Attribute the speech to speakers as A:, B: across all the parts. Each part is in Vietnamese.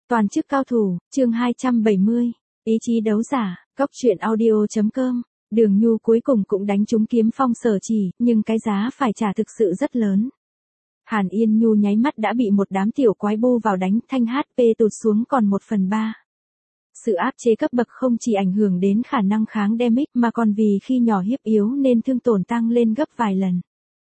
A: Toàn chức cao thủ, chương 270. Ý chí đấu giả, Cóc truyện audio.com. Đường Nhu cuối cùng cũng đánh trúng kiếm phong Sở Chỉ, nhưng cái giá phải trả thực sự rất lớn. Hàn Yên Nhu nháy mắt đã bị một đám tiểu quái bu vào đánh, thanh HP tụt xuống còn 1/3. Sự áp chế cấp bậc không chỉ ảnh hưởng đến khả năng kháng damage mà còn vì khi nhỏ hiếp yếu nên thương tổn tăng lên gấp vài lần.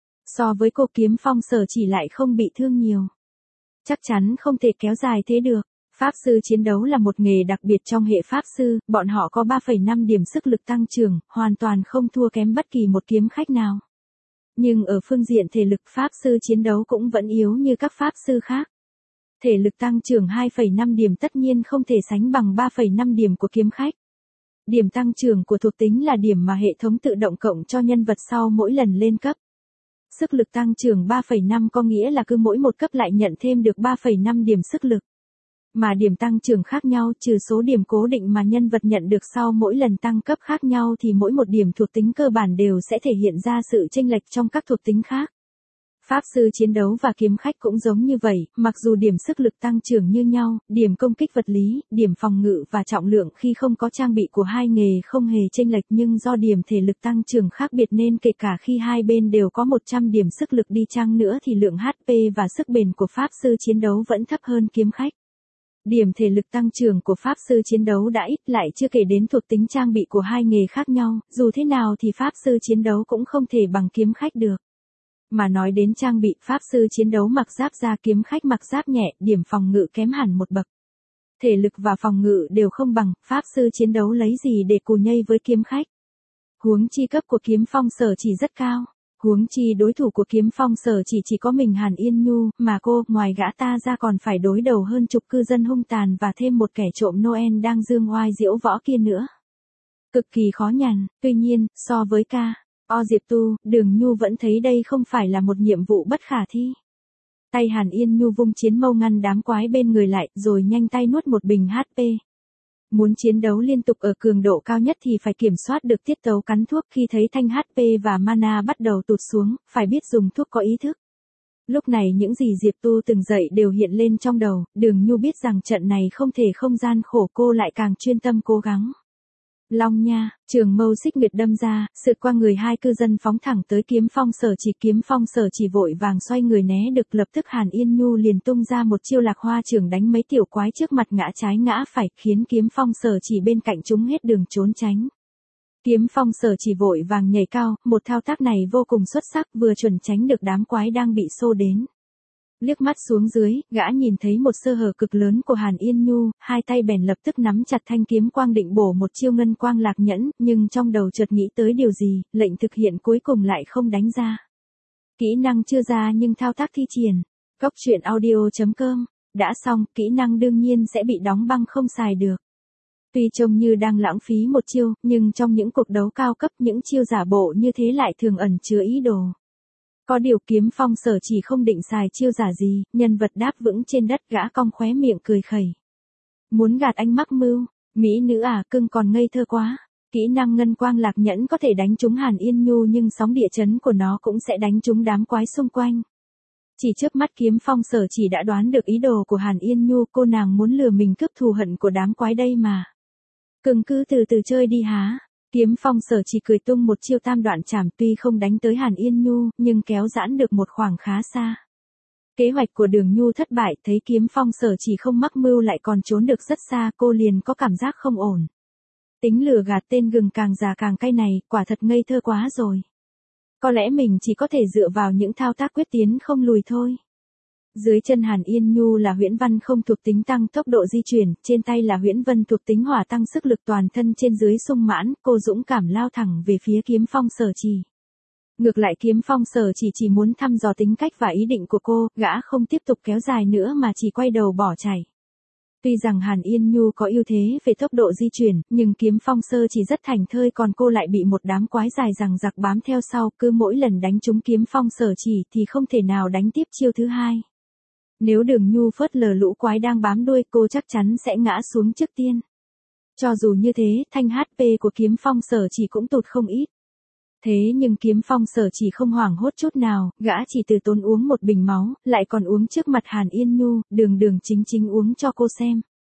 A: So với cô kiếm phong Sở Chỉ lại không bị thương nhiều. Chắc chắn không thể kéo dài thế được. Pháp sư chiến đấu là một nghề đặc biệt trong hệ pháp sư, bọn họ có 3,5 điểm sức lực tăng trưởng, hoàn toàn không thua kém bất kỳ một kiếm khách nào. Nhưng ở phương diện thể lực pháp sư chiến đấu cũng vẫn yếu như các pháp sư khác. Thể lực tăng trưởng 2,5 điểm tất nhiên không thể sánh bằng 3,5 điểm của kiếm khách. Điểm tăng trưởng của thuộc tính là điểm mà hệ thống tự động cộng cho nhân vật sau mỗi lần lên cấp. Sức lực tăng trưởng 3,5 có nghĩa là cứ mỗi một cấp lại nhận thêm được 3,5 điểm sức lực. Mà điểm tăng trưởng khác nhau trừ số điểm cố định mà nhân vật nhận được sau mỗi lần tăng cấp khác nhau thì mỗi một điểm thuộc tính cơ bản đều sẽ thể hiện ra sự chênh lệch trong các thuộc tính khác. Pháp sư chiến đấu và kiếm khách cũng giống như vậy, mặc dù điểm sức lực tăng trưởng như nhau, điểm công kích vật lý, điểm phòng ngự và trọng lượng khi không có trang bị của hai nghề không hề chênh lệch nhưng do điểm thể lực tăng trưởng khác biệt nên kể cả khi hai bên đều có 100 điểm sức lực đi chăng nữa thì lượng HP và sức bền của pháp sư chiến đấu vẫn thấp hơn kiếm khách. Điểm thể lực tăng trưởng của pháp sư chiến đấu đã ít lại chưa kể đến thuộc tính trang bị của hai nghề khác nhau, dù thế nào thì pháp sư chiến đấu cũng không thể bằng kiếm khách được. Mà nói đến trang bị, pháp sư chiến đấu mặc giáp da kiếm khách mặc giáp nhẹ, điểm phòng ngự kém hẳn một bậc. Thể lực và phòng ngự đều không bằng, pháp sư chiến đấu lấy gì để cù nhây với kiếm khách. Huống chi cấp của kiếm phong Sở Chỉ rất cao. Huống chi đối thủ của kiếm phong Sở chỉ có mình Hàn Yên Nhu, mà cô, ngoài gã ta ra còn phải đối đầu hơn chục cư dân hung tàn và thêm một kẻ trộm Noel đang dương oai diễu võ kia nữa. Cực kỳ khó nhằn, tuy nhiên, so với Diệp Tu, Đường Nhu vẫn thấy đây không phải là một nhiệm vụ bất khả thi. Tay Hàn Yên Nhu vung chiến mâu ngăn đám quái bên người lại, rồi nhanh tay nuốt một bình HP. Muốn chiến đấu liên tục ở cường độ cao nhất thì phải kiểm soát được tiết tấu cắn thuốc khi thấy thanh HP và mana bắt đầu tụt xuống, phải biết dùng thuốc có ý thức. Lúc này những gì Diệp Tu từng dạy đều hiện lên trong đầu, Đường Nhu biết rằng trận này không thể không gian khổ cô lại càng chuyên tâm cố gắng. Long nha, trường mâu xích nguyệt đâm ra, sượt qua người hai cư dân phóng thẳng tới kiếm phong Sở Chỉ. Kiếm phong Sở Chỉ vội vàng xoay người né được, lập tức Hàn Yên Nhu liền tung ra một chiêu lạc hoa trường đánh mấy tiểu quái trước mặt ngã trái ngã phải, khiến kiếm phong Sở Chỉ bên cạnh chúng hết đường trốn tránh. Kiếm phong Sở Chỉ vội vàng nhảy cao, một thao tác này vô cùng xuất sắc, vừa chuẩn tránh được đám quái đang bị xô đến. Liếc mắt xuống dưới, gã nhìn thấy một sơ hở cực lớn của Hàn Yên Nhu, hai tay bèn lập tức nắm chặt thanh kiếm quang định bổ một chiêu ngân quang lạc nhẫn, nhưng trong đầu chợt nghĩ tới điều gì, lệnh thực hiện cuối cùng lại không đánh ra. Kỹ năng chưa ra nhưng thao tác thi triển. Cóc truyện audio.com. Đã xong, kỹ năng đương nhiên sẽ bị đóng băng không xài được. Tuy trông như đang lãng phí một chiêu, nhưng trong những cuộc đấu cao cấp những chiêu giả bộ như thế lại thường ẩn chứa ý đồ. Có điều kiếm phong Sở Chỉ không định xài chiêu giả gì, nhân vật đáp vững trên đất gã cong khóe miệng cười khẩy. Muốn gạt anh mắc mưu, mỹ nữ à cưng còn ngây thơ quá. Kỹ năng ngân quang lạc nhẫn có thể đánh trúng Hàn Yên Nhu nhưng sóng địa chấn của nó cũng sẽ đánh trúng đám quái xung quanh. Chỉ chớp mắt kiếm phong Sở Chỉ đã đoán được ý đồ của Hàn Yên Nhu, cô nàng muốn lừa mình cướp thù hận của đám quái đây mà. Cưng cứ từ từ chơi đi há. Kiếm phong Sở Chỉ cười tung một chiêu tam đoạn chảm, tuy không đánh tới Hàn Yên Nhu, nhưng kéo giãn được một khoảng khá xa. Kế hoạch của Đường Nhu thất bại, thấy kiếm phong Sở Chỉ không mắc mưu lại còn trốn được rất xa, cô liền có cảm giác không ổn. Tính lừa gạt tên gừng càng già càng cay này, quả thật ngây thơ quá rồi. Có lẽ mình chỉ có thể dựa vào những thao tác quyết tiến không lùi thôi. Dưới chân Hàn Yên Nhu là huyễn văn không thuộc tính tăng tốc độ di chuyển, trên tay là huyễn vân thuộc tính hỏa tăng sức lực toàn thân trên dưới sung mãn, cô dũng cảm lao thẳng về phía kiếm phong Sở Chỉ. Ngược lại kiếm phong Sở chỉ muốn thăm dò tính cách và ý định của cô, gã không tiếp tục kéo dài nữa mà chỉ quay đầu bỏ chạy. Tuy rằng Hàn Yên Nhu có ưu thế về tốc độ di chuyển, nhưng kiếm phong Sở chỉ rất thành thơi, còn cô lại bị một đám quái dài rằng giặc bám theo sau, cứ mỗi lần đánh trúng kiếm phong Sở chỉ thì không thể nào đánh tiếp chiêu thứ hai. Nếu Đường Nhu phớt lờ lũ quái đang bám đuôi, cô chắc chắn sẽ ngã xuống trước tiên. Cho dù như thế, thanh HP của kiếm phong Sở chỉ cũng tụt không ít. Thế nhưng kiếm phong Sở chỉ không hoảng hốt chút nào, gã chỉ từ tốn uống một bình máu, lại còn uống trước mặt Hàn Yên Nhu, đường chính uống cho cô xem.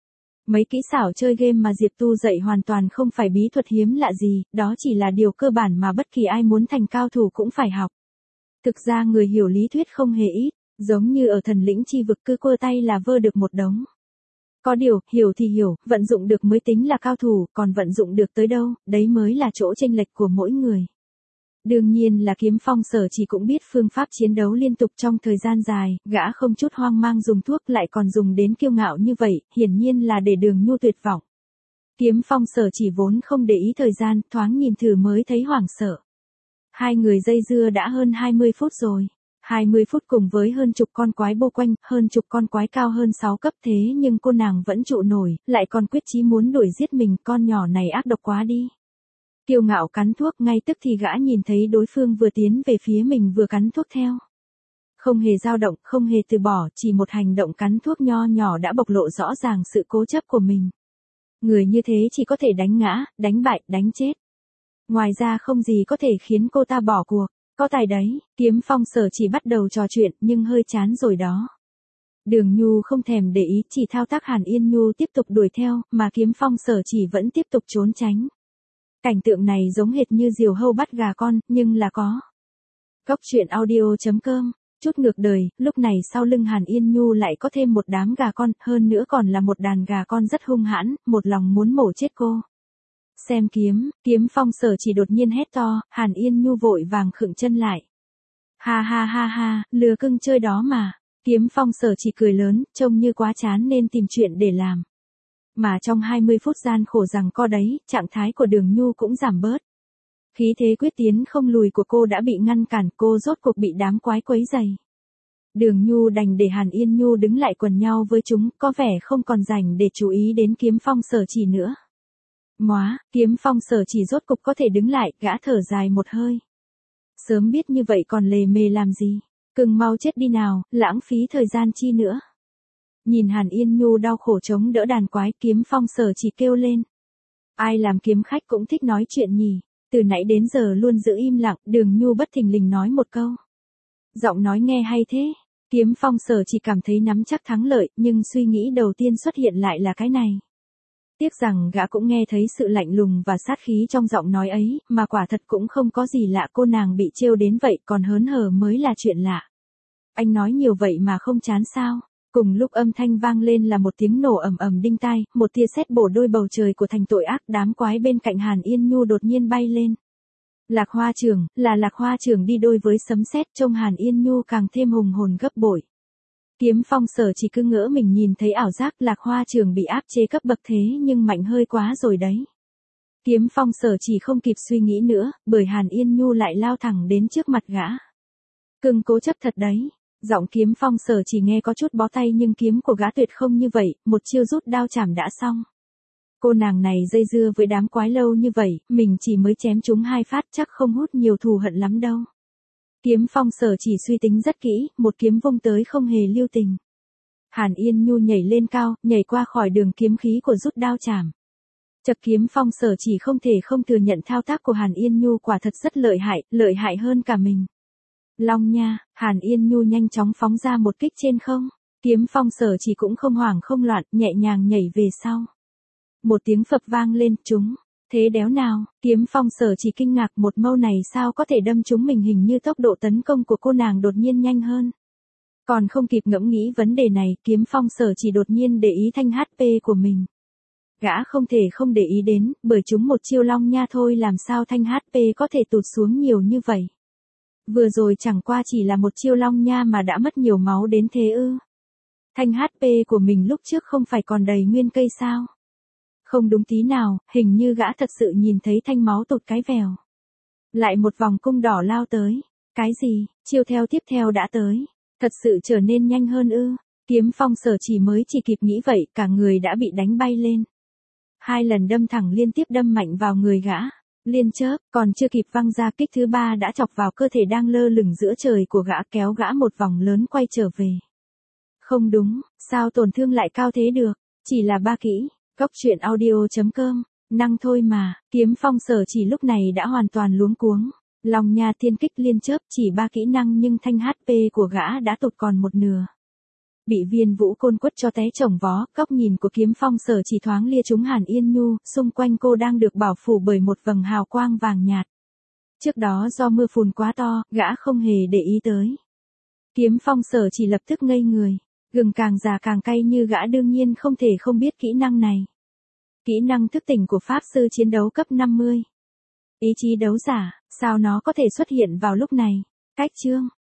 A: Mấy kỹ xảo chơi game mà Diệp Tu dạy hoàn toàn không phải bí thuật hiếm lạ gì, đó chỉ là điều cơ bản mà bất kỳ ai muốn thành cao thủ cũng phải học. Thực ra người hiểu lý thuyết không hề ít, giống như ở thần lĩnh chi vực cứ quơ tay là vơ được một đống. Có điều, hiểu thì hiểu, vận dụng được mới tính là cao thủ, còn vận dụng được tới đâu, đấy mới là chỗ chênh lệch của mỗi người. Đương nhiên là Kiếm Phong Sở Chỉ cũng biết phương pháp chiến đấu liên tục trong thời gian dài, gã không chút hoang mang dùng thuốc lại còn dùng đến kiêu ngạo như vậy, hiển nhiên là để Đường Nhu tuyệt vọng. Kiếm Phong Sở Chỉ vốn không để ý thời gian, thoáng nhìn thử mới thấy hoảng sợ. Hai người dây dưa đã hơn 20 phút rồi. 20 phút cùng với hơn chục con quái bô quanh, hơn chục con quái cao hơn 6 cấp thế nhưng cô nàng vẫn trụ nổi, lại còn quyết chí muốn đuổi giết mình, con nhỏ này ác độc quá đi. Kiêu ngạo cắn thuốc, ngay tức thì gã nhìn thấy đối phương vừa tiến về phía mình vừa cắn thuốc theo. Không hề dao động, không hề từ bỏ, chỉ một hành động cắn thuốc nho nhỏ đã bộc lộ rõ ràng sự cố chấp của mình. Người như thế chỉ có thể đánh ngã, đánh bại, đánh chết. Ngoài ra không gì có thể khiến cô ta bỏ cuộc. Có tài đấy, Kiếm Phong Sở Chỉ bắt đầu trò chuyện nhưng hơi chán rồi đó. Đường Nhu không thèm để ý, chỉ thao tác Hàn Yên Nhu tiếp tục đuổi theo, mà Kiếm Phong Sở Chỉ vẫn tiếp tục trốn tránh. Cảnh tượng này giống hệt như diều hâu bắt gà con, nhưng là có. Góc truyện audio.com, chút ngược đời, lúc này sau lưng Hàn Yên Nhu lại có thêm một đám gà con, hơn nữa còn là một đàn gà con rất hung hãn, một lòng muốn mổ chết cô. Xem Kiếm Phong Sở Chỉ đột nhiên hét to, Hàn Yên Nhu vội vàng khựng chân lại. Ha ha ha ha, lừa cưng chơi đó mà. Kiếm Phong Sở Chỉ cười lớn, trông như quá chán nên tìm chuyện để làm. Mà trong 20 phút gian khổ rằng co đấy, trạng thái của Đường Nhu cũng giảm bớt. Khí thế quyết tiến không lùi của cô đã bị ngăn cản, cô rốt cuộc bị đám quái quấy dày. Đường Nhu đành để Hàn Yên Nhu đứng lại quần nhau với chúng, có vẻ không còn rảnh để chú ý đến Kiếm Phong Sở Chỉ nữa. Kiếm Phong Sở Chỉ rốt cục có thể đứng lại, gã thở dài một hơi. Sớm biết như vậy còn lề mề làm gì, cưng mau chết đi nào, lãng phí thời gian chi nữa. Nhìn Hàn Yên Nhu đau khổ chống đỡ đàn quái, Kiếm Phong Sở Chỉ kêu lên. Ai làm kiếm khách cũng thích nói chuyện nhỉ, từ nãy đến giờ luôn giữ im lặng, Đường Nhu bất thình lình nói một câu. Giọng nói nghe hay thế, Kiếm Phong Sở Chỉ cảm thấy nắm chắc thắng lợi, nhưng suy nghĩ đầu tiên xuất hiện lại là cái này. Tiếc rằng gã cũng nghe thấy sự lạnh lùng và sát khí trong giọng nói ấy, mà quả thật cũng không có gì lạ, cô nàng bị trêu đến vậy còn hớn hở mới là chuyện lạ. Anh nói nhiều vậy mà không chán sao? Cùng lúc âm thanh vang lên là một tiếng nổ ầm ầm đinh tai, một tia sét bổ đôi bầu trời của thành tội ác, đám quái bên cạnh Hàn Yên Nhu đột nhiên bay lên. Lạc Hoa Trưởng, là Lạc Hoa Trưởng đi đôi với sấm sét, trông Hàn Yên Nhu càng thêm hùng hồn gấp bội. Kiếm Phong Sở Chỉ cứ ngỡ mình nhìn thấy ảo giác, Lạc Hoa Trưởng bị áp chế cấp bậc thế nhưng mạnh hơi quá rồi đấy. Kiếm Phong Sở Chỉ không kịp suy nghĩ nữa, bởi Hàn Yên Nhu lại lao thẳng đến trước mặt gã. Cưng cố chấp thật đấy. Giọng Kiếm Phong Sở Chỉ nghe có chút bó tay nhưng kiếm của gã tuyệt không như vậy, một chiêu rút đao chảm đã xong. Cô nàng này dây dưa với đám quái lâu như vậy, mình chỉ mới chém chúng 2 phát chắc không hút nhiều thù hận lắm đâu. Kiếm Phong Sở Chỉ suy tính rất kỹ, một kiếm vung tới không hề lưu tình. Hàn Yên Nhu nhảy lên cao, nhảy qua khỏi đường kiếm khí của rút đao chảm. Chật, Kiếm Phong Sở Chỉ không thể không thừa nhận thao tác của Hàn Yên Nhu quả thật rất lợi hại hơn cả mình. Long nha, Hàn Yên Nhu nhanh chóng phóng ra một kích trên không. Kiếm Phong Sở Chỉ cũng không hoảng không loạn, nhẹ nhàng nhảy về sau. Một tiếng phập vang lên, trúng. Thế đéo nào, Kiếm Phong Sở Chỉ kinh ngạc, một mâu này sao có thể đâm trúng mình, hình như tốc độ tấn công của cô nàng đột nhiên nhanh hơn. Còn không kịp ngẫm nghĩ vấn đề này, Kiếm Phong Sở Chỉ đột nhiên để ý thanh HP của mình. Gã không thể không để ý đến, bởi chúng một chiêu long nha thôi làm sao thanh HP có thể tụt xuống nhiều như vậy. Vừa rồi chẳng qua chỉ là một chiêu long nha mà đã mất nhiều máu đến thế ư. Thanh HP của mình lúc trước không phải còn đầy nguyên cây sao? Không đúng tí nào, hình như gã thật sự nhìn thấy thanh máu tụt cái vèo. Lại một vòng cung đỏ lao tới. Cái gì, chiêu theo tiếp theo đã tới. Thật sự trở nên nhanh hơn ư. Kiếm Phong Sở Chỉ mới chỉ kịp nghĩ vậy, cả người đã bị đánh bay lên. 2 lần đâm thẳng liên tiếp đâm mạnh vào người gã. Liên chớp, còn chưa kịp văng ra, kích thứ 3 đã chọc vào cơ thể đang lơ lửng giữa trời của gã, kéo gã một vòng lớn quay trở về. Không đúng, sao tổn thương lại cao thế được? Chỉ là 3 kỹ. Góc truyện audio.com, năng thôi mà. Kiếm Phong Sở Chỉ lúc này đã hoàn toàn luống cuống. Long nha thiên kích liên chớp chỉ 3 kỹ năng nhưng thanh HP của gã đã tụt còn một nửa. Bị Viên Vũ Côn quất cho té chồng vó, góc nhìn của Kiếm Phong Sở Chỉ thoáng lia trúng Hàn Yên Nhu, xung quanh cô đang được bảo phủ bởi một vầng hào quang vàng nhạt. Trước đó do mưa phùn quá to, gã không hề để ý tới. Kiếm Phong Sở Chỉ lập tức ngây người, gừng càng già càng cay như gã đương nhiên không thể không biết kỹ năng này. Kỹ năng thức tỉnh của Pháp Sư chiến đấu cấp 50. Ý chí đấu giả, sao nó có thể xuất hiện vào lúc này? Cách chương.